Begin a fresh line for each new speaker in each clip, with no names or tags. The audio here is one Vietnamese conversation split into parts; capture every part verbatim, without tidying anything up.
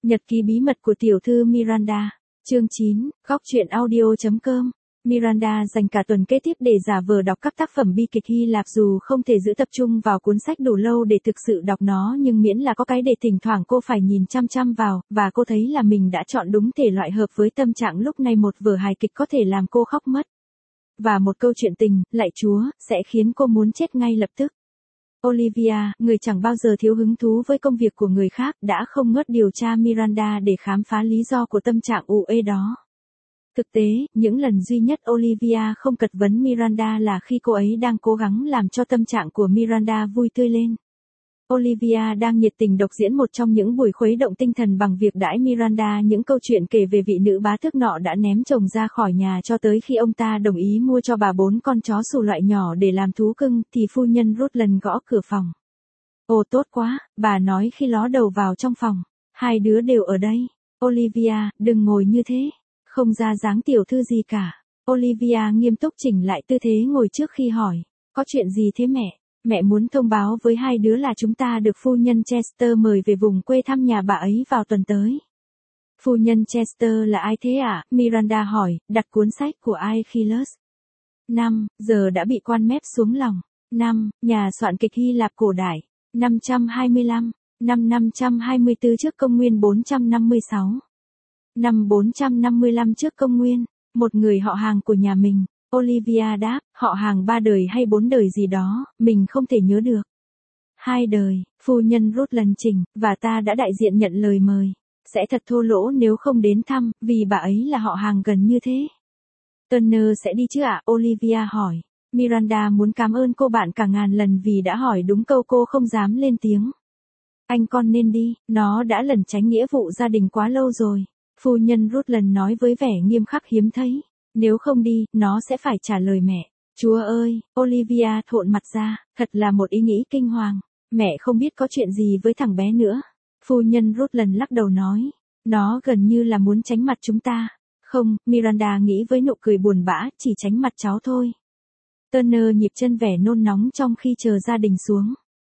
Nhật ký bí mật của tiểu thư Miranda. Chương chín, góc truyện audio chấm com. Miranda dành cả tuần kế tiếp để giả vờ đọc các tác phẩm bi kịch Hy Lạp, dù không thể giữ tập trung vào cuốn sách đủ lâu để thực sự đọc nó, nhưng miễn là có cái để thỉnh thoảng cô phải nhìn chăm chăm vào, và cô thấy là mình đã chọn đúng thể loại hợp với tâm trạng lúc này. Một vở hài kịch có thể làm cô khóc mất. Và một câu chuyện tình, lạy Chúa, sẽ khiến cô muốn chết ngay lập tức. Olivia, người chẳng bao giờ thiếu hứng thú với công việc của người khác, đã không ngớt điều tra Miranda để khám phá lý do của tâm trạng u ê đó. Thực tế, những lần duy nhất Olivia không cật vấn Miranda là khi cô ấy đang cố gắng làm cho tâm trạng của Miranda vui tươi lên. Olivia đang nhiệt tình độc diễn một trong những buổi khuấy động tinh thần bằng việc đãi Miranda những câu chuyện kể về vị nữ bá tước nọ đã ném chồng ra khỏi nhà cho tới khi ông ta đồng ý mua cho bà bốn con chó sù loại nhỏ để làm thú cưng, thì phu nhân Rutland gõ cửa phòng. Ồ tốt quá, bà nói khi ló đầu vào trong phòng. Hai đứa đều ở đây. Olivia, đừng ngồi như thế. Không ra dáng tiểu thư gì cả. Olivia nghiêm túc chỉnh lại tư thế ngồi trước khi hỏi. Có chuyện gì thế mẹ? Mẹ muốn thông báo với hai đứa là chúng ta được phu nhân Chester mời về vùng quê thăm nhà bà ấy vào tuần tới. Phu nhân Chester là ai thế ạ? À? Miranda hỏi, đặt cuốn sách của Aeschylus. Năm, giờ đã bị quan mép xuống lòng. Năm, nhà soạn kịch Hy Lạp cổ đại. năm trăm hai mươi lăm, năm năm trăm hai mươi tư trước công nguyên bốn trăm năm mươi sáu. Năm bốn trăm năm mươi lăm trước công nguyên, một người họ hàng của nhà mình. Olivia đáp, họ hàng ba đời hay bốn đời gì đó, mình không thể nhớ được. Hai đời, phu nhân Rutland chỉnh, và ta đã đại diện nhận lời mời. Sẽ thật thô lỗ nếu không đến thăm, vì bà ấy là họ hàng gần như thế. Turner sẽ đi chứ ạ? Olivia hỏi. Miranda muốn cảm ơn cô bạn cả ngàn lần vì đã hỏi đúng câu cô không dám lên tiếng. Anh con nên đi, nó đã lẩn tránh nghĩa vụ gia đình quá lâu rồi. Phu nhân Rutland nói với vẻ nghiêm khắc hiếm thấy. Nếu không đi, nó sẽ phải trả lời mẹ. Chúa ơi, Olivia thộn mặt ra, thật là một ý nghĩ kinh hoàng. Mẹ không biết có chuyện gì với thằng bé nữa. Phu nhân Rutland lắc đầu nói. Nó gần như là muốn tránh mặt chúng ta. Không, Miranda nghĩ với nụ cười buồn bã, chỉ tránh mặt cháu thôi. Turner nhịp chân vẻ nôn nóng trong khi chờ gia đình xuống.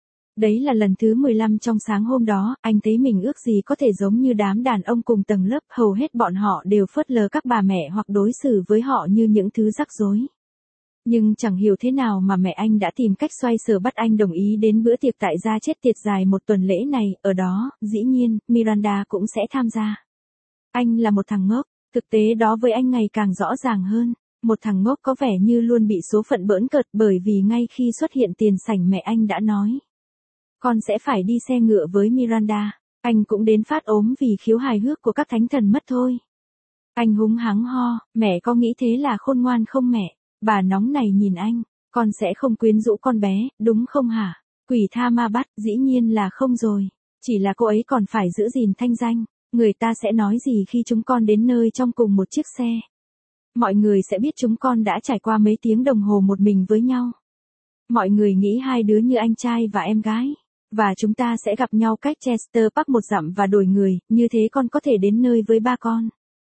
Đấy là lần thứ mười lăm trong sáng hôm đó, anh thấy mình ước gì có thể giống như đám đàn ông cùng tầng lớp, hầu hết bọn họ đều phớt lờ các bà mẹ hoặc đối xử với họ như những thứ rắc rối. Nhưng chẳng hiểu thế nào mà mẹ anh đã tìm cách xoay sở bắt anh đồng ý đến bữa tiệc tại gia chết tiệt dài một tuần lễ này, ở đó, dĩ nhiên, Miranda cũng sẽ tham gia. Anh là một thằng ngốc, thực tế đó với anh ngày càng rõ ràng hơn. Một thằng ngốc có vẻ như luôn bị số phận bỡn cợt, bởi vì ngay khi xuất hiện tiền sảnh mẹ anh đã nói. Con sẽ phải đi xe ngựa với Miranda. Anh cũng đến phát ốm vì khiếu hài hước của các thánh thần mất thôi. Anh húng hắng ho, mẹ có nghĩ thế là khôn ngoan không mẹ? Bà nóng này nhìn anh, con sẽ không quyến rũ con bé, đúng không hả? Quỷ tha ma bắt, dĩ nhiên là không rồi. Chỉ là cô ấy còn phải giữ gìn thanh danh. Người ta sẽ nói gì khi chúng con đến nơi trong cùng một chiếc xe? Mọi người sẽ biết chúng con đã trải qua mấy tiếng đồng hồ một mình với nhau. Mọi người nghĩ hai đứa như anh trai và em gái. Và chúng ta sẽ gặp nhau cách Chester Park một dặm và đổi người, như thế con có thể đến nơi với ba con.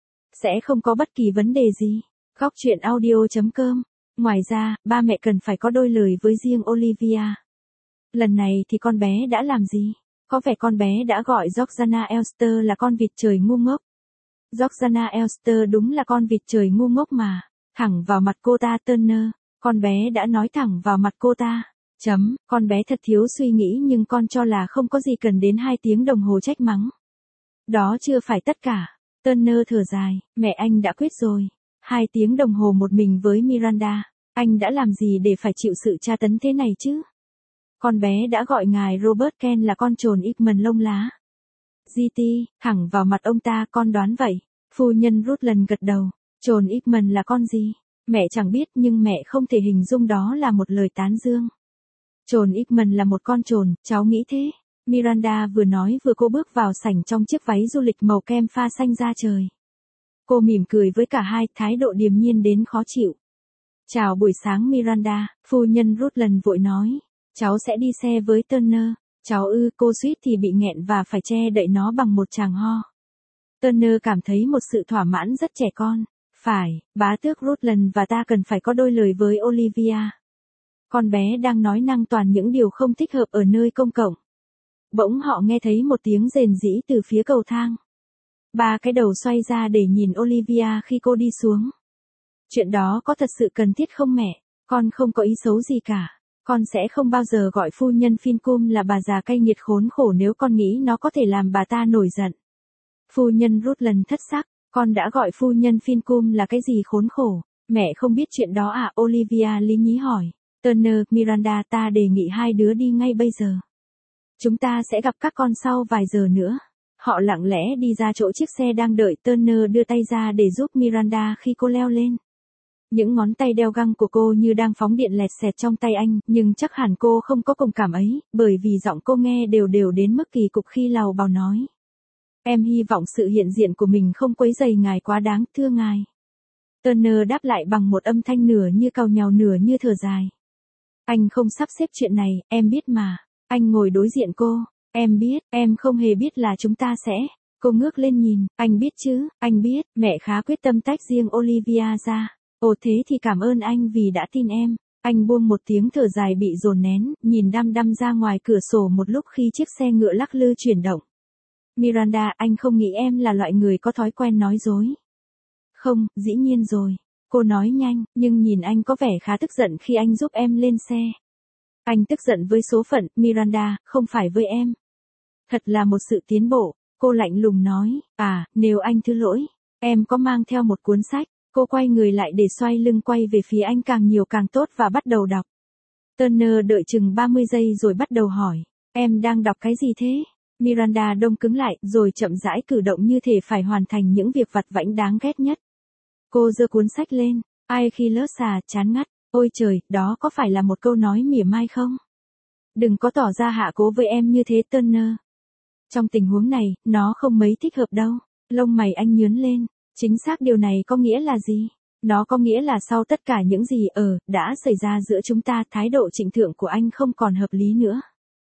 Sẽ không có bất kỳ vấn đề gì. Góc truyện audio chấm com. Ngoài ra, ba mẹ cần phải có đôi lời với riêng Olivia. Lần này thì con bé đã làm gì? Có vẻ con bé đã gọi Georgiana Elster là con vịt trời ngu ngốc. Georgiana Elster đúng là con vịt trời ngu ngốc mà. Thẳng vào mặt cô ta Turner. Con bé đã nói thẳng vào mặt cô ta. Chấm, con bé thật thiếu suy nghĩ nhưng con cho là không có gì cần đến hai tiếng đồng hồ trách mắng. Đó chưa phải tất cả. Turner thở dài, mẹ anh đã quyết rồi. Hai tiếng đồng hồ một mình với Miranda. Anh đã làm gì để phải chịu sự tra tấn thế này chứ? Con bé đã gọi ngài Robert Ken là con trồn Hickman lông lá. giê tê, thẳng vào mặt ông ta, con đoán vậy. Phu nhân Rutland gật đầu. Trồn Hickman là con gì? Mẹ chẳng biết nhưng mẹ không thể hình dung đó là một lời tán dương. Trồn Hickman là một con trồn, cháu nghĩ thế. Miranda vừa nói vừa cô bước vào sảnh trong chiếc váy du lịch màu kem pha xanh da trời. Cô mỉm cười với cả hai, thái độ điềm nhiên đến khó chịu. Chào buổi sáng Miranda, phu nhân Rutland vội nói. Cháu sẽ đi xe với Turner. Cháu ư, cô suýt thì bị nghẹn và phải che đậy nó bằng một tràng ho. Turner cảm thấy một sự thỏa mãn rất trẻ con. Phải, bá tước Rutland và ta cần phải có đôi lời với Olivia. Con bé đang nói năng toàn những điều không thích hợp ở nơi công cộng. Bỗng họ nghe thấy một tiếng rền rĩ từ phía cầu thang. Ba cái đầu xoay ra để nhìn Olivia khi cô đi xuống. Chuyện đó có thật sự cần thiết không mẹ? Con không có ý xấu gì cả. Con sẽ không bao giờ gọi phu nhân Fincombe là bà già cay nghiệt khốn khổ nếu con nghĩ nó có thể làm bà ta nổi giận. Phu nhân Rutland thất sắc, con đã gọi phu nhân Fincombe là cái gì khốn khổ? Mẹ không biết chuyện đó à? Olivia lý nhí hỏi. Turner, Miranda, ta đề nghị hai đứa đi ngay bây giờ. Chúng ta sẽ gặp các con sau vài giờ nữa. Họ lặng lẽ đi ra chỗ chiếc xe đang đợi. Turner đưa tay ra để giúp Miranda khi cô leo lên. Những ngón tay đeo găng của cô như đang phóng điện lẹt xẹt trong tay anh, nhưng chắc hẳn cô không có共cảm ấy, bởi vì giọng cô nghe đều đều đến mức kỳ cục khi lầu bầu nói. Em hy vọng sự hiện diện của mình không quấy rầy ngài quá đáng, thưa ngài. Turner đáp lại bằng một âm thanh nửa như càu nhàu nửa như thở dài. Anh không sắp xếp chuyện này, em biết mà. Anh ngồi đối diện cô. Em biết, em không hề biết là chúng ta sẽ. Cô ngước lên nhìn, anh biết chứ, anh biết, mẹ khá quyết tâm tách riêng Olivia ra. Ồ thế thì cảm ơn anh vì đã tin em. Anh buông một tiếng thở dài bị dồn nén, nhìn đăm đăm ra ngoài cửa sổ một lúc khi chiếc xe ngựa lắc lư chuyển động. Miranda, anh không nghĩ em là loại người có thói quen nói dối. Không, dĩ nhiên rồi. Cô nói nhanh, nhưng nhìn anh có vẻ khá tức giận khi anh giúp em lên xe. Anh tức giận với số phận, Miranda, không phải với em. Thật là một sự tiến bộ, cô lạnh lùng nói. À, nếu anh thứ lỗi, em có mang theo một cuốn sách. Cô quay người lại để xoay lưng quay về phía anh càng nhiều càng tốt và bắt đầu đọc. Turner đợi chừng ba mươi giây rồi bắt đầu hỏi. Em đang đọc cái gì thế? Miranda đông cứng lại, rồi chậm rãi cử động như thể phải hoàn thành những việc vặt vãnh đáng ghét nhất. Cô giơ cuốn sách lên. Aeschylus à, chán ngắt. Ôi trời, đó có phải là một câu nói mỉa mai không? Đừng có tỏ ra hạ cố với em như thế, Turner. Trong tình huống này, nó không mấy thích hợp đâu. Lông mày anh nhướng lên. Chính xác điều này có nghĩa là gì? Nó có nghĩa là sau tất cả những gì ở, đã xảy ra giữa chúng ta, thái độ trịnh thượng của anh không còn hợp lý nữa.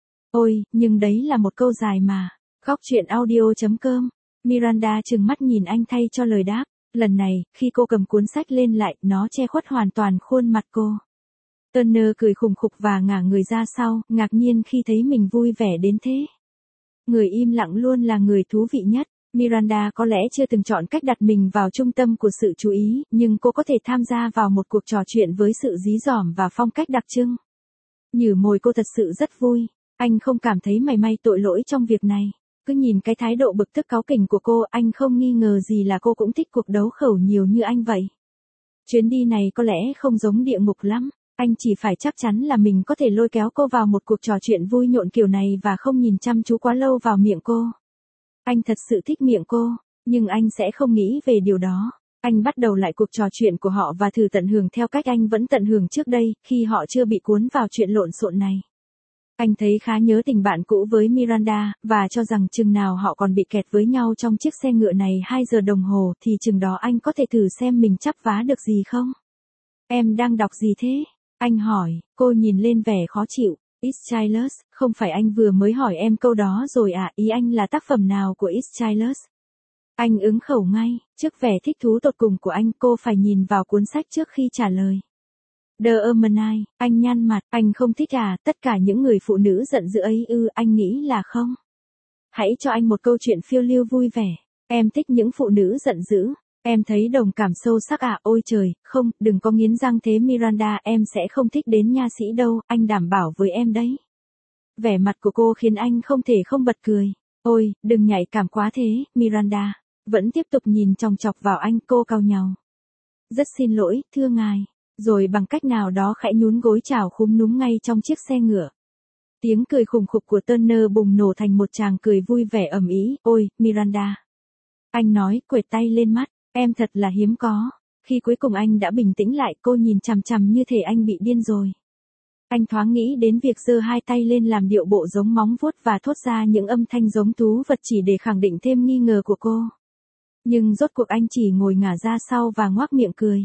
Ôi, nhưng đấy là một câu dài mà. Góc truyện audio chấm com. Miranda trừng mắt nhìn anh thay cho lời đáp. Lần này, khi cô cầm cuốn sách lên lại, nó che khuất hoàn toàn khuôn mặt cô. Turner cười khùng khục và ngả người ra sau, ngạc nhiên khi thấy mình vui vẻ đến thế. Người im lặng luôn là người thú vị nhất. Miranda có lẽ chưa từng chọn cách đặt mình vào trung tâm của sự chú ý, nhưng cô có thể tham gia vào một cuộc trò chuyện với sự dí dỏm và phong cách đặc trưng. Nhử môi cô thật sự rất vui. Anh không cảm thấy mảy may tội lỗi trong việc này. Cứ nhìn cái thái độ bực tức cáu kỉnh của cô, anh không nghi ngờ gì là cô cũng thích cuộc đấu khẩu nhiều như anh vậy. Chuyến đi này có lẽ không giống địa ngục lắm. Anh chỉ phải chắc chắn là mình có thể lôi kéo cô vào một cuộc trò chuyện vui nhộn kiểu này và không nhìn chăm chú quá lâu vào miệng cô. Anh thật sự thích miệng cô, nhưng anh sẽ không nghĩ về điều đó. Anh bắt đầu lại cuộc trò chuyện của họ và thử tận hưởng theo cách anh vẫn tận hưởng trước đây, khi họ chưa bị cuốn vào chuyện lộn xộn này. Anh thấy khá nhớ tình bạn cũ với Miranda, và cho rằng chừng nào họ còn bị kẹt với nhau trong chiếc xe ngựa này hai giờ đồng hồ thì chừng đó anh có thể thử xem mình chắp vá được gì không? Em đang đọc gì thế? Anh hỏi, cô nhìn lên vẻ khó chịu. Aeschylus, không phải anh vừa mới hỏi em câu đó rồi à, ý anh là tác phẩm nào của Aeschylus? Anh ứng khẩu ngay, trước vẻ thích thú tột cùng của anh, cô phải nhìn vào cuốn sách trước khi trả lời. The Ermenine, anh nhăn mặt, anh không thích à, tất cả những người phụ nữ giận dữ ấy ư, anh nghĩ là không? Hãy cho anh một câu chuyện phiêu lưu vui vẻ. Em thích những phụ nữ giận dữ. Em thấy đồng cảm sâu sắc à, ôi trời, không, đừng có nghiến răng thế Miranda, em sẽ không thích đến nha sĩ đâu, anh đảm bảo với em đấy. Vẻ mặt của cô khiến anh không thể không bật cười. Ôi, đừng nhạy cảm quá thế, Miranda. Vẫn tiếp tục nhìn chòng chọc vào anh, cô cau nhàu. Rất xin lỗi, thưa ngài. Rồi bằng cách nào đó khẽ nhún gối chào khúm núm ngay trong chiếc xe ngựa. Tiếng cười khùng khục của Turner bùng nổ thành một tràng cười vui vẻ ầm ĩ. Ôi, Miranda. Anh nói, quệt tay lên mắt. Em thật là hiếm có. Khi cuối cùng anh đã bình tĩnh lại, cô nhìn chằm chằm như thể anh bị điên rồi. Anh thoáng nghĩ đến việc giơ hai tay lên làm điệu bộ giống móng vuốt và thốt ra những âm thanh giống thú vật chỉ để khẳng định thêm nghi ngờ của cô. Nhưng rốt cuộc anh chỉ ngồi ngả ra sau và ngoác miệng cười.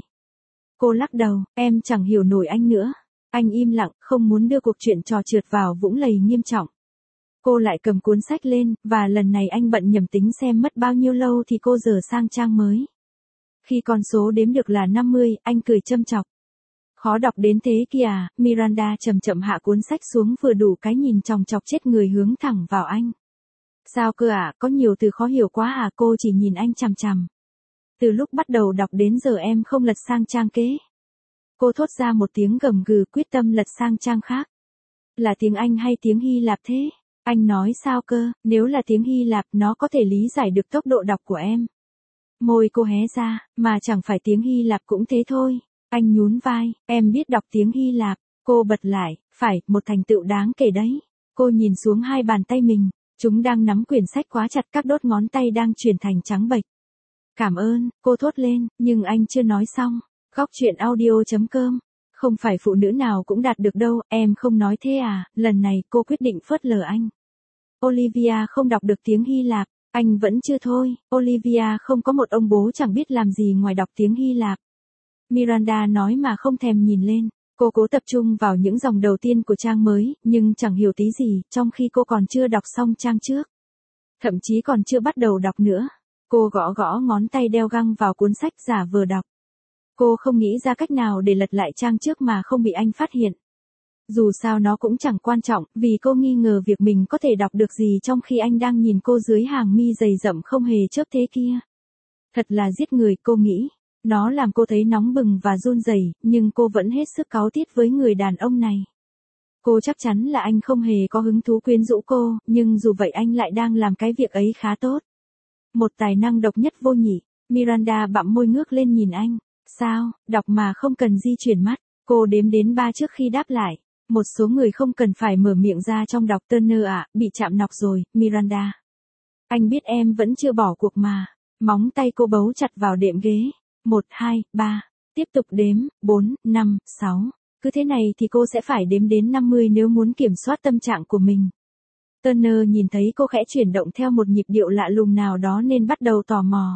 Cô lắc đầu, em chẳng hiểu nổi anh nữa. Anh im lặng, không muốn đưa cuộc chuyện trò trượt vào vũng lầy nghiêm trọng. Cô lại cầm cuốn sách lên, và lần này anh bận nhầm tính xem mất bao nhiêu lâu thì cô dở sang trang mới. Khi con số đếm được là năm mươi, anh cười châm chọc. Khó đọc đến thế kìa, Miranda chậm chậm hạ cuốn sách xuống vừa đủ cái nhìn chòng chọc chết người hướng thẳng vào anh. Sao cơ ạ, có nhiều từ khó hiểu quá à, cô chỉ nhìn anh chằm chằm. Từ lúc bắt đầu đọc đến giờ em không lật sang trang kế. Cô thốt ra một tiếng gầm gừ quyết tâm lật sang trang khác. Là tiếng Anh hay tiếng Hy Lạp thế? Anh nói sao cơ, nếu là tiếng Hy Lạp nó có thể lý giải được tốc độ đọc của em. Môi cô hé ra, mà chẳng phải tiếng Hy Lạp cũng thế thôi. Anh nhún vai, em biết đọc tiếng Hy Lạp. Cô bật lại, phải, một thành tựu đáng kể đấy. Cô nhìn xuống hai bàn tay mình, chúng đang nắm quyển sách quá chặt, các đốt ngón tay đang chuyển thành trắng bệch. Cảm ơn, cô thốt lên, nhưng anh chưa nói xong. Góc truyện audio.com. Không phải phụ nữ nào cũng đạt được đâu, em không nói thế à, lần này cô quyết định phớt lờ anh. Olivia không đọc được tiếng Hy Lạp, anh vẫn chưa thôi, Olivia không có một ông bố chẳng biết làm gì ngoài đọc tiếng Hy Lạp. Miranda nói mà không thèm nhìn lên, cô cố tập trung vào những dòng đầu tiên của trang mới, nhưng chẳng hiểu tí gì, trong khi cô còn chưa đọc xong trang trước. Thậm chí còn chưa bắt đầu đọc nữa. Cô gõ gõ ngón tay đeo găng vào cuốn sách giả vờ đọc. Cô không nghĩ ra cách nào để lật lại trang trước mà không bị anh phát hiện. Dù sao nó cũng chẳng quan trọng, vì cô nghi ngờ việc mình có thể đọc được gì trong khi anh đang nhìn cô dưới hàng mi dày rậm không hề chớp thế kia. Thật là giết người, cô nghĩ. Nó làm cô thấy nóng bừng và run rẩy, nhưng cô vẫn hết sức cáu tiết với người đàn ông này. Cô chắc chắn là anh không hề có hứng thú quyến rũ cô, nhưng dù vậy anh lại đang làm cái việc ấy khá tốt. Một tài năng độc nhất vô nhị. Miranda bặm môi ngước lên nhìn anh. Sao, đọc mà không cần di chuyển mắt. Cô đếm đến ba trước khi đáp lại. Một số người không cần phải mở miệng ra trong đọc. Turner ạ, bị chạm nọc rồi, Miranda. Anh biết em vẫn chưa bỏ cuộc mà. Móng tay cô bấu chặt vào đệm ghế. Một, hai, ba. Tiếp tục đếm, bốn, năm, sáu. Cứ thế này thì cô sẽ phải đếm đến năm mươi nếu muốn kiểm soát tâm trạng của mình. Turner nhìn thấy cô khẽ chuyển động theo một nhịp điệu lạ lùng nào đó nên bắt đầu tò mò.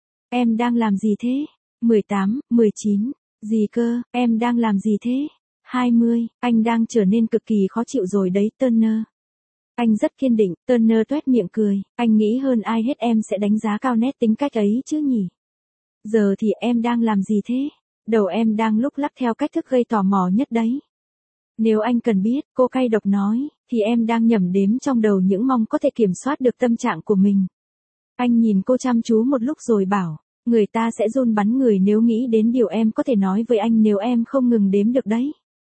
Em đang làm gì thế? mười tám, mười chín. Gì cơ, em đang làm gì thế? hai mươi, anh đang trở nên cực kỳ khó chịu rồi đấy, Turner. Anh rất kiên định, Turner tuét miệng cười, anh nghĩ hơn ai hết em sẽ đánh giá cao nét tính cách ấy chứ nhỉ? Giờ thì em đang làm gì thế? Đầu em đang lúc lắc theo cách thức gây tò mò nhất đấy. Nếu anh cần biết, cô cay độc nói, thì em đang nhẩm đếm trong đầu những mong có thể kiểm soát được tâm trạng của mình. Anh nhìn cô chăm chú một lúc rồi bảo, người ta sẽ run bắn người nếu nghĩ đến điều em có thể nói với anh nếu em không ngừng đếm được đấy.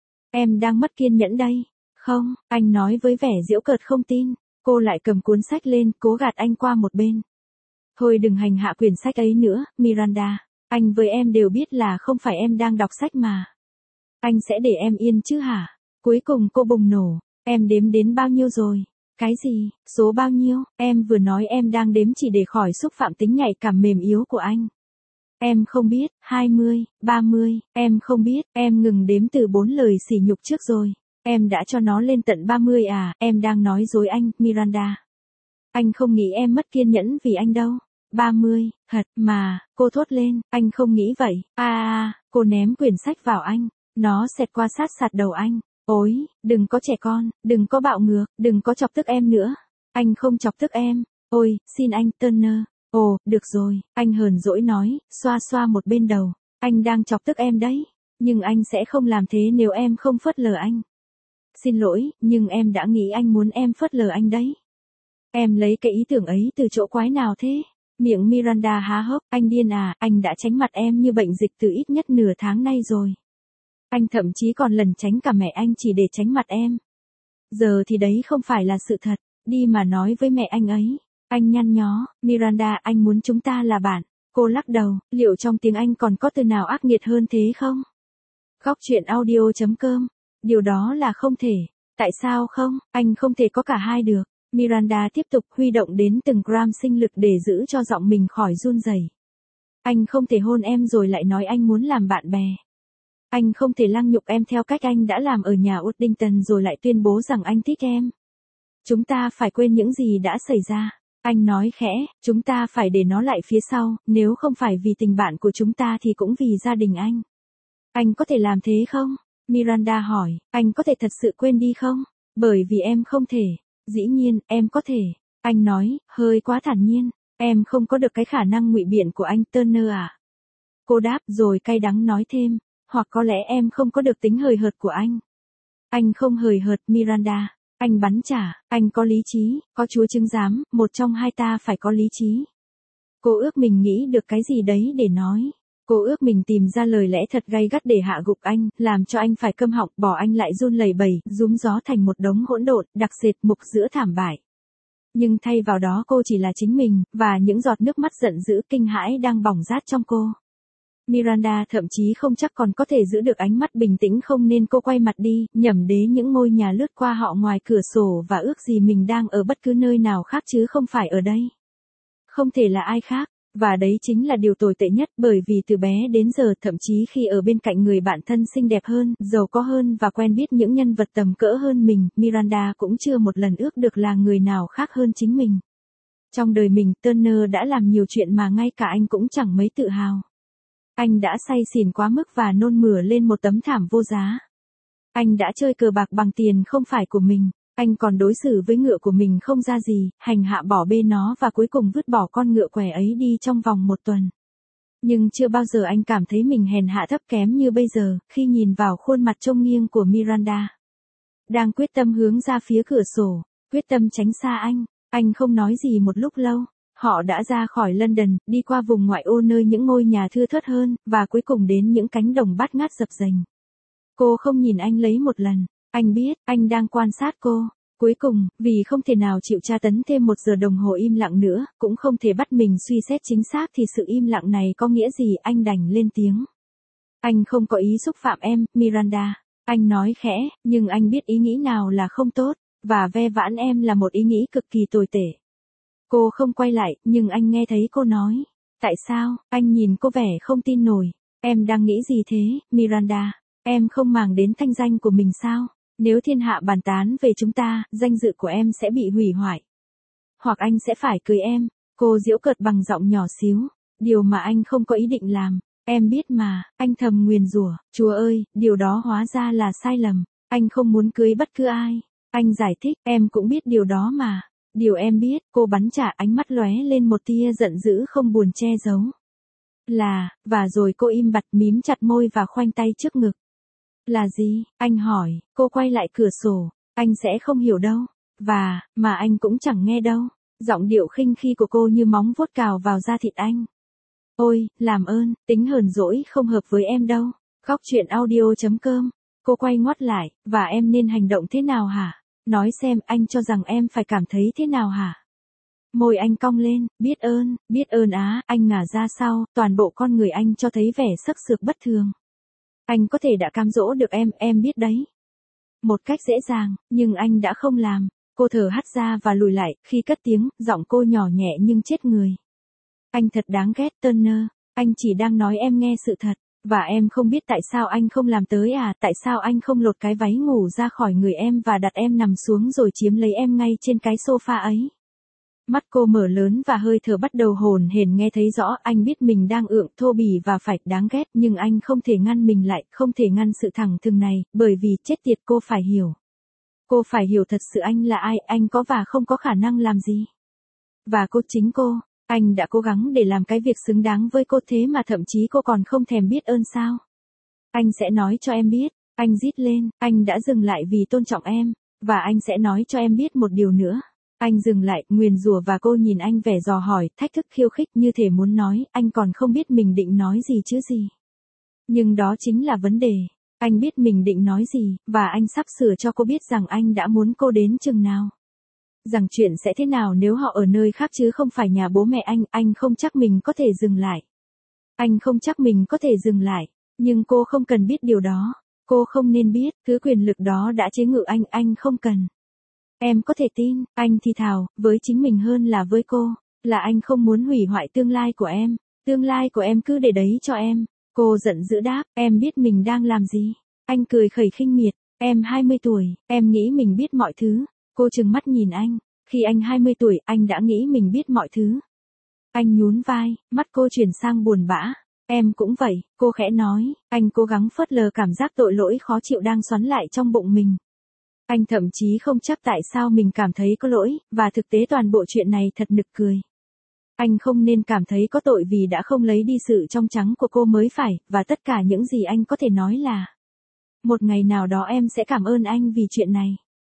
Em đang mất kiên nhẫn đây. Không, anh nói với vẻ giễu cợt không tin. Cô lại cầm cuốn sách lên, cố gạt anh qua một bên. Thôi đừng hành hạ quyển sách ấy nữa, Miranda. Anh với em đều biết là không phải em đang đọc sách mà. Anh sẽ để em yên chứ hả? Cuối cùng cô bùng nổ. Em đếm đến bao nhiêu rồi? Cái gì? Số bao nhiêu? Em vừa nói em đang đếm chỉ để khỏi xúc phạm tính nhạy cảm mềm yếu của anh. Em không biết, hai mươi, ba mươi, em không biết, em ngừng đếm từ bốn lời sỉ nhục trước rồi. Em đã cho nó lên tận ba mươi à, em đang nói dối anh, Miranda. Anh không nghĩ em mất kiên nhẫn vì anh đâu. ba mươi, thật mà, cô thốt lên, anh không nghĩ vậy. À à, cô ném quyển sách vào anh. Nó xẹt qua sát sạt đầu anh. Ôi, đừng có trẻ con, đừng có bạo ngược, đừng có chọc tức em nữa. Anh không chọc tức em. Ôi, xin anh, Turner. Ồ, được rồi, anh hờn dỗi nói, xoa xoa một bên đầu. Anh đang chọc tức em đấy. Nhưng anh sẽ không làm thế nếu em không phớt lờ anh. Xin lỗi, nhưng em đã nghĩ anh muốn em phớt lờ anh đấy. Em lấy cái ý tưởng ấy từ chỗ quái nào thế? Miệng Miranda há hốc, anh điên à, anh đã tránh mặt em như bệnh dịch từ ít nhất nửa tháng nay rồi. Anh thậm chí còn lần tránh cả mẹ anh chỉ để tránh mặt em. Giờ thì đấy không phải là sự thật, đi mà nói với mẹ anh ấy. Anh nhăn nhó, Miranda, anh muốn chúng ta là bạn. Cô lắc đầu, liệu trong tiếng Anh còn có từ nào ác nghiệt hơn thế không? Góc truyện audio.com. Điều đó là không thể. Tại sao không? Anh không thể có cả hai được. Miranda tiếp tục huy động đến từng gram sinh lực để giữ cho giọng mình khỏi run rẩy. Anh không thể hôn em rồi lại nói anh muốn làm bạn bè. Anh không thể lăng nhục em theo cách anh đã làm ở nhà Woodington rồi lại tuyên bố rằng anh thích em. Chúng ta phải quên những gì đã xảy ra. Anh nói khẽ, chúng ta phải để nó lại phía sau, nếu không phải vì tình bạn của chúng ta thì cũng vì gia đình anh. Anh có thể làm thế không? Miranda hỏi, anh có thể thật sự quên đi không? Bởi vì em không thể. Dĩ nhiên, em có thể. Anh nói, hơi quá thản nhiên. Em không có được cái khả năng ngụy biện của anh, Turner à? Cô đáp rồi cay đắng nói thêm, hoặc có lẽ em không có được tính hời hợt của anh. Anh không hời hợt, Miranda. Anh bắn trả, anh có lý trí, có chúa chứng giám, một trong hai ta phải có lý trí. Cô ước mình nghĩ được cái gì đấy để nói. Cô ước mình tìm ra lời lẽ thật gay gắt để hạ gục anh, làm cho anh phải câm họng, bỏ anh lại run lẩy bẩy, rúm gió thành một đống hỗn độn, đặc sệt mục giữa thảm bại. Nhưng thay vào đó cô chỉ là chính mình, và những giọt nước mắt giận dữ kinh hãi đang bỏng rát trong cô. Miranda thậm chí không chắc còn có thể giữ được ánh mắt bình tĩnh không nên cô quay mặt đi, nhẩm đế những ngôi nhà lướt qua họ ngoài cửa sổ và ước gì mình đang ở bất cứ nơi nào khác chứ không phải ở đây. Không thể là ai khác. Và đấy chính là điều tồi tệ nhất bởi vì từ bé đến giờ thậm chí khi ở bên cạnh người bạn thân xinh đẹp hơn, giàu có hơn và quen biết những nhân vật tầm cỡ hơn mình, Miranda cũng chưa một lần ước được là người nào khác hơn chính mình. Trong đời mình, Turner đã làm nhiều chuyện mà ngay cả anh cũng chẳng mấy tự hào. Anh đã say xỉn quá mức và nôn mửa lên một tấm thảm vô giá. Anh đã chơi cờ bạc bằng tiền không phải của mình. Anh còn đối xử với ngựa của mình không ra gì, hành hạ bỏ bê nó và cuối cùng vứt bỏ con ngựa què ấy đi trong vòng một tuần. Nhưng chưa bao giờ anh cảm thấy mình hèn hạ thấp kém như bây giờ, khi nhìn vào khuôn mặt trông nghiêng của Miranda. Đang quyết tâm hướng ra phía cửa sổ, quyết tâm tránh xa anh, anh không nói gì một lúc lâu. Họ đã ra khỏi London, đi qua vùng ngoại ô nơi những ngôi nhà thưa thớt hơn, và cuối cùng đến những cánh đồng bát ngát dập dềnh. Cô không nhìn anh lấy một lần. Anh biết, anh đang quan sát cô. Cuối cùng, vì không thể nào chịu tra tấn thêm một giờ đồng hồ im lặng nữa, cũng không thể bắt mình suy xét chính xác thì sự im lặng này có nghĩa gì, anh đành lên tiếng. Anh không có ý xúc phạm em, Miranda. Anh nói khẽ, nhưng anh biết ý nghĩ nào là không tốt, và ve vãn em là một ý nghĩ cực kỳ tồi tệ. Cô không quay lại, nhưng anh nghe thấy cô nói. Tại sao? Anh nhìn cô vẻ không tin nổi. Em đang nghĩ gì thế, Miranda? Em không màng đến thanh danh của mình sao? Nếu thiên hạ bàn tán về chúng ta, danh dự của em sẽ bị hủy hoại. Hoặc anh sẽ phải cưới em. Cô giễu cợt bằng giọng nhỏ xíu. Điều mà anh không có ý định làm. Em biết mà, anh thầm nguyền rủa. Chúa ơi, điều đó hóa ra là sai lầm. Anh không muốn cưới bất cứ ai. Anh giải thích, em cũng biết điều đó mà. Điều em biết, cô bắn trả, ánh mắt lóe lên một tia giận dữ không buồn che giấu. Là, và rồi cô im bặt mím chặt môi và khoanh tay trước ngực. Là gì? Anh hỏi, cô quay lại cửa sổ. Anh sẽ không hiểu đâu. Và, mà anh cũng chẳng nghe đâu. Giọng điệu khinh khi của cô như móng vuốt cào vào da thịt anh. Ôi, làm ơn, tính hờn dỗi không hợp với em đâu. Góc truyện audio chấm com. Cô quay ngoắt lại, và em nên hành động thế nào hả? Nói xem, anh cho rằng em phải cảm thấy thế nào hả? Môi anh cong lên, biết ơn, biết ơn á, anh ngả ra sau, toàn bộ con người anh cho thấy vẻ sắc sược bất thường. Anh có thể đã cám dỗ được em, em biết đấy. Một cách dễ dàng, nhưng anh đã không làm. Cô thở hắt ra và lùi lại, khi cất tiếng, giọng cô nhỏ nhẹ nhưng chết người. Anh thật đáng ghét, Turner. Anh chỉ đang nói em nghe sự thật. Và em không biết tại sao anh không làm tới à, tại sao anh không lột cái váy ngủ ra khỏi người em và đặt em nằm xuống rồi chiếm lấy em ngay trên cái sofa ấy. Mắt cô mở lớn và hơi thở bắt đầu hổn hển nghe thấy rõ, anh biết mình đang ượng thô bỉ và phải đáng ghét, nhưng anh không thể ngăn mình lại, không thể ngăn sự thẳng thừng này, bởi vì chết tiệt cô phải hiểu. Cô phải hiểu thật sự anh là ai, anh có và không có khả năng làm gì. Và cô chính cô. Anh đã cố gắng để làm cái việc xứng đáng với cô thế mà thậm chí cô còn không thèm biết ơn sao. Anh sẽ nói cho em biết, anh rít lên, anh đã dừng lại vì tôn trọng em, và anh sẽ nói cho em biết một điều nữa. Anh dừng lại, nguyền rủa và cô nhìn anh vẻ dò hỏi, thách thức khiêu khích như thể muốn nói, anh còn không biết mình định nói gì chứ gì. Nhưng đó chính là vấn đề, anh biết mình định nói gì, và anh sắp sửa cho cô biết rằng anh đã muốn cô đến chừng nào. Rằng chuyện sẽ thế nào nếu họ ở nơi khác chứ không phải nhà bố mẹ anh, anh không chắc mình có thể dừng lại. Anh không chắc mình có thể dừng lại, nhưng cô không cần biết điều đó. Cô không nên biết, thứ quyền lực đó đã chế ngự anh, anh không cần. Em có thể tin, anh thì thào, với chính mình hơn là với cô, là anh không muốn hủy hoại tương lai của em, tương lai của em cứ để đấy cho em. Cô giận dữ đáp, em biết mình đang làm gì. Anh cười khẩy khinh miệt, em hai mươi tuổi, em nghĩ mình biết mọi thứ. Cô trừng mắt nhìn anh, khi anh hai mươi tuổi, anh đã nghĩ mình biết mọi thứ. Anh nhún vai, mắt cô chuyển sang buồn bã. Em cũng vậy, cô khẽ nói, anh cố gắng phớt lờ cảm giác tội lỗi khó chịu đang xoắn lại trong bụng mình. Anh thậm chí không chắc tại sao mình cảm thấy có lỗi, và thực tế toàn bộ chuyện này thật nực cười. Anh không nên cảm thấy có tội vì đã không lấy đi sự trong trắng của cô mới phải, và tất cả những gì anh có thể nói là một ngày nào đó em sẽ cảm ơn anh vì chuyện này.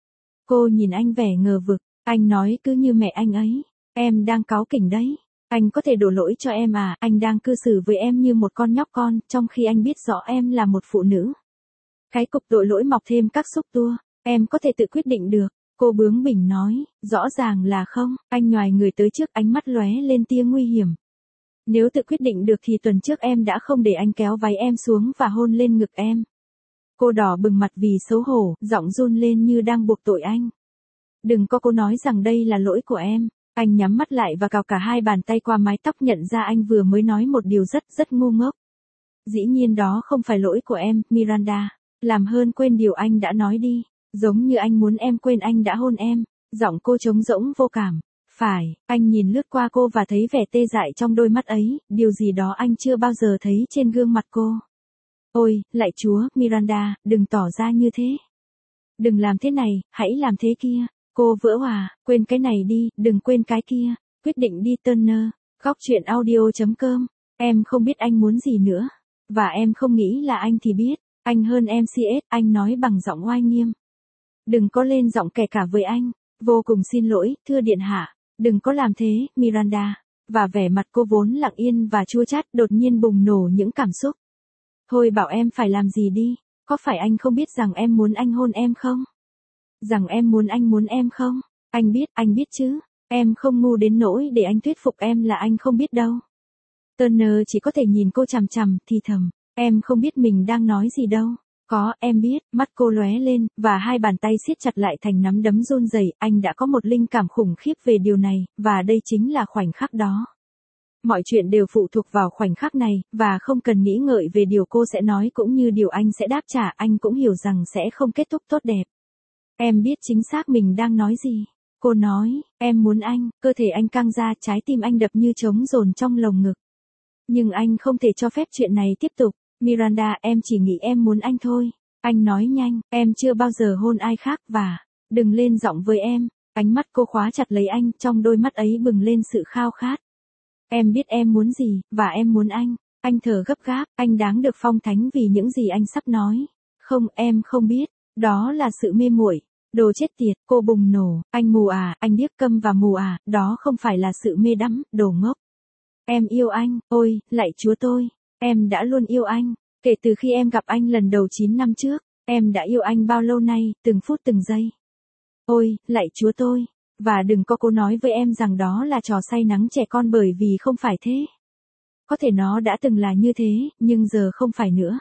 Cô nhìn anh vẻ ngờ vực, anh nói cứ như mẹ anh ấy, em đang cáu kỉnh đấy. Anh có thể đổ lỗi cho em à, anh đang cư xử với em như một con nhóc con, trong khi anh biết rõ em là một phụ nữ. Cái cục tội lỗi mọc thêm các xúc tua, em có thể tự quyết định được. Cô bướng bỉnh nói, rõ ràng là không, anh nhoài người tới trước, ánh mắt lóe lên tia nguy hiểm. Nếu tự quyết định được thì tuần trước em đã không để anh kéo váy em xuống và hôn lên ngực em. Cô đỏ bừng mặt vì xấu hổ, giọng run lên như đang buộc tội anh. Đừng có cố nói rằng đây là lỗi của em. Anh nhắm mắt lại và cào cả hai bàn tay qua mái tóc, nhận ra anh vừa mới nói một điều rất rất ngu ngốc. Dĩ nhiên đó không phải lỗi của em, Miranda. Làm hơn quên điều anh đã nói đi. Giống như anh muốn em quên anh đã hôn em. Giọng cô trống rỗng vô cảm. Phải, anh nhìn lướt qua cô và thấy vẻ tê dại trong đôi mắt ấy, điều gì đó anh chưa bao giờ thấy trên gương mặt cô. Ôi, lạy Chúa, Miranda, đừng tỏ ra như thế. Đừng làm thế này, hãy làm thế kia. Cô vỡ hòa, quên cái này đi, đừng quên cái kia. Quyết định đi Turner. Góc truyện audio chấm com. Em không biết anh muốn gì nữa. Và em không nghĩ là anh thì biết. Anh hơn em xê ét, anh nói bằng giọng oai nghiêm. Đừng có lên giọng kể cả với anh. Vô cùng xin lỗi, thưa điện hạ. Đừng có làm thế, Miranda. Và vẻ mặt cô vốn lặng yên và chua chát đột nhiên bùng nổ những cảm xúc. Thôi bảo em phải làm gì đi. Có phải anh không biết rằng em muốn anh hôn em không? Rằng em muốn anh muốn em không? Anh biết, anh biết chứ. Em không ngu đến nỗi để anh thuyết phục em là anh không biết đâu. Turner chỉ có thể nhìn cô chằm chằm, thì thầm. Em không biết mình đang nói gì đâu. Có, em biết, mắt cô lóe lên, và hai bàn tay siết chặt lại thành nắm đấm run rẩy. Anh đã có một linh cảm khủng khiếp về điều này, và đây chính là khoảnh khắc đó. Mọi chuyện đều phụ thuộc vào khoảnh khắc này, và không cần nghĩ ngợi về điều cô sẽ nói cũng như điều anh sẽ đáp trả, anh cũng hiểu rằng sẽ không kết thúc tốt đẹp. Em biết chính xác mình đang nói gì. Cô nói, em muốn anh, cơ thể anh căng ra, trái tim anh đập như trống dồn trong lồng ngực. Nhưng anh không thể cho phép chuyện này tiếp tục. Miranda, em chỉ nghĩ em muốn anh thôi. Anh nói nhanh, em chưa bao giờ hôn ai khác và, đừng lên giọng với em. Ánh mắt cô khóa chặt lấy anh, trong đôi mắt ấy bừng lên sự khao khát. Em biết em muốn gì, và em muốn anh. Anh thở gấp gáp, anh đáng được phong thánh vì những gì anh sắp nói. Không, em không biết, đó là sự mê muội. Đồ chết tiệt, cô bùng nổ, anh mù à, anh điếc câm và mù à, đó không phải là sự mê đắm, đồ ngốc. Em yêu anh, ôi, lạy Chúa tôi, em đã luôn yêu anh, kể từ khi em gặp anh lần đầu chín năm trước, em đã yêu anh bao lâu nay, từng phút từng giây. Ôi, lạy Chúa tôi, và đừng có cố nói với em rằng đó là trò say nắng trẻ con bởi vì không phải thế. Có thể nó đã từng là như thế, nhưng giờ không phải nữa.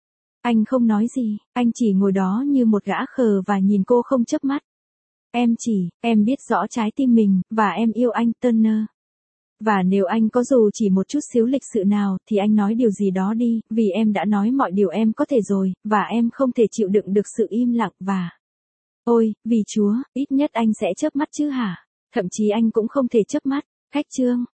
Anh không nói gì, anh chỉ ngồi đó như một gã khờ và nhìn cô không chớp mắt. Em chỉ, em biết rõ trái tim mình, và em yêu anh, Turner. Và nếu anh có dù chỉ một chút xíu lịch sự nào, thì anh nói điều gì đó đi, vì em đã nói mọi điều em có thể rồi, và em không thể chịu đựng được sự im lặng và... Ôi, vì Chúa, ít nhất anh sẽ chớp mắt chứ hả? Thậm chí anh cũng không thể chớp mắt. Khách chương.